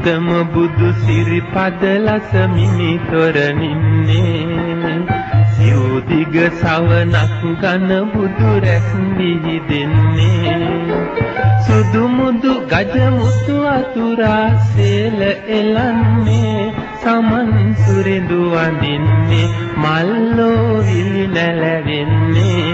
උත්තම බුදු සිරිපද ලස මිනිතොරනින්නේ සිව්දිග සවනක් ගන බුදු රැස් විහිදෙන්නේ සුදු මුදු ගජ මුතු අතුරා සේල එලන්නේ සමන් සුරිඳු වඳින්නේ මල්ලෝ විලි නැලවෙන්නේ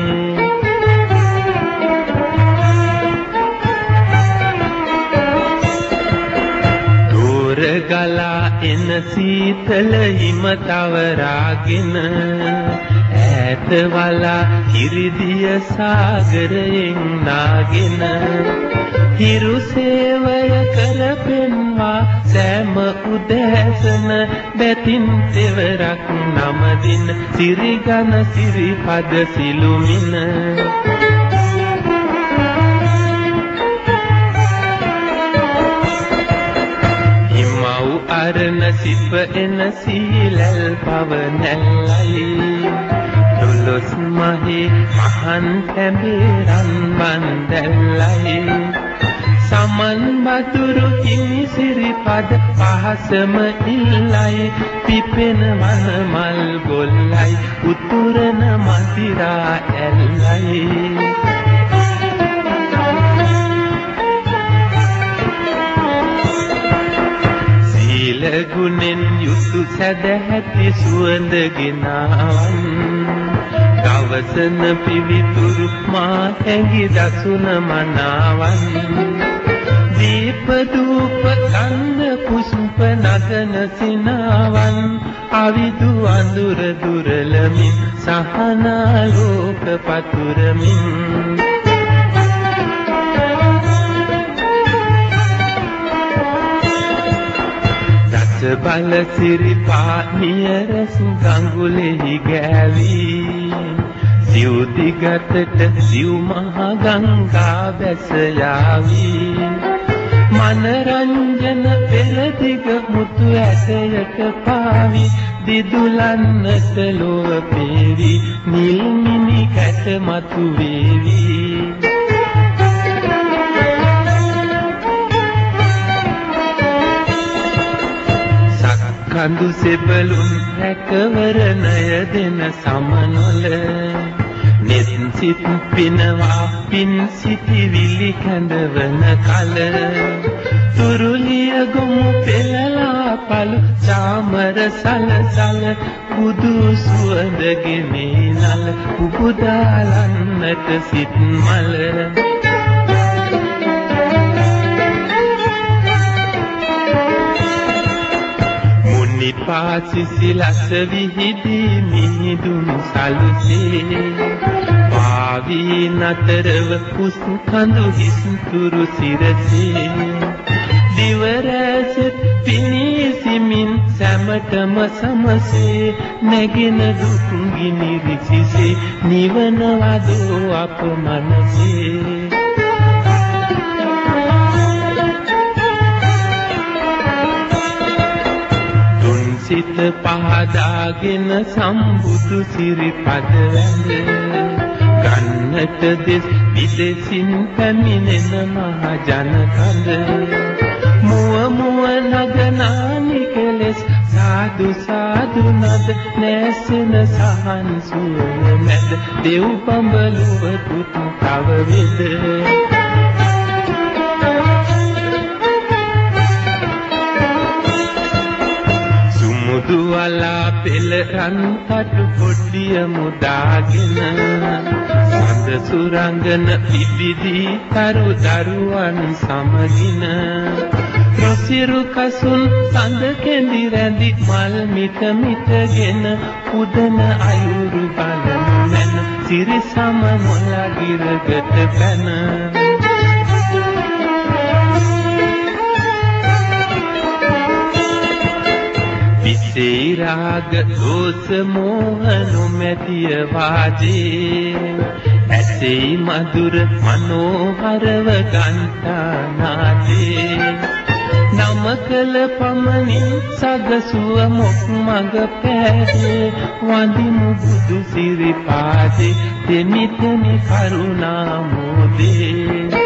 ගලා එන සීතල හිම තවරාගෙන ඈත වලා හිරිදිය සාගරයෙන් නාගෙන හිරු සේවය කරපෙන්වා සෑම උදෑසන බැතින් තෙවරක් නමදින සිරිගන සිරිපද සිළුමින අරණ සිප එන සීලල් පවනැල්ලයි දොළොස් මහේ මහන් තැඹරන් බන්දැල්ලයි සමන් බතුරු හිමි සිරිපද පහසම ඉල්ලයි පිපෙන වන මල් ගොල්ලයි උතුරන මදිරා ඇල්ලයි ගුණෙන් යුතු සැදැහැති සුවඳ ගෙනාවන් ගවසන පිවිතුරු මා හැඟි දසුන මනාවන් දීප දූප කන්ද පුෂ්ප නගන සිනාවන් අවිදු අඳුර දුරලමින් සහනාලෝක පතුරමින් බල සිරිපා නියරස් ගඟුලෙහි ගෑවී සිව්දිගතට සිව් මහ ගංගා බැස යාවී මනරංජන පෙරදිග මුතු ඇටයට පාවි දිදුලන්නට ලොව පෙවි නිල් මිනි කැට මතු වේවි කඳු සෙබළුන් රැකවරණය දෙන සමනොල නෙත් සිත් පිනවා පින් සිටිවිලි කැඳවන කල තුරුලිය ගොමු පෙළලා පළු චාමර සලසල බුදු සුවඳ ගෙමිනල උපුදාලන්නට සිත් මල පාසිසිලස විහිදී මිහිදුන් සලුසේ පාවී නතරව කුස් කඳු හිස් තුරු සිරසේ දිවරැසත් පිනී සිමින් සැමටම සමසේ නැගෙන දුක් ගිනි රිසිසේ නිවන වදෝ අප මනසේ සිත පහදාගෙන සම්බුදු සිරිපද වැඳ ගන්නට දෙස් විදෙසින් පැමිණෙන මහ ජන කඳ මුව මුව නගනානි කෙලෙස් සාදු සාදු නද නැසෙන සහන් සුවය මැද දෙව් පඹළුව පුත් තව වෙද දුවලා පෙළ රන් කටු පොඩ්ඩිය මුදාගෙන සඳ සුරංගන පිබිදී තරු දරුවන් සමගින රොසිරු කසුන් සඳ කෙඳි රැඳි මල් මිට මිටගෙන උදන අයුරු බලන මැන සිරි සම මොලා ගිරගට පැන විසේ රාග දෝස මෝහ නොමැතිය වාජේ ඇසේ මధుර මනෝහරව ගන්තා නාදේ නමකල පමණින් සගසුව මොක් මඟ පෑදේ වඳිමු බුදු සිරිපාදේ දෙමිතනි කරුණා මෝදේ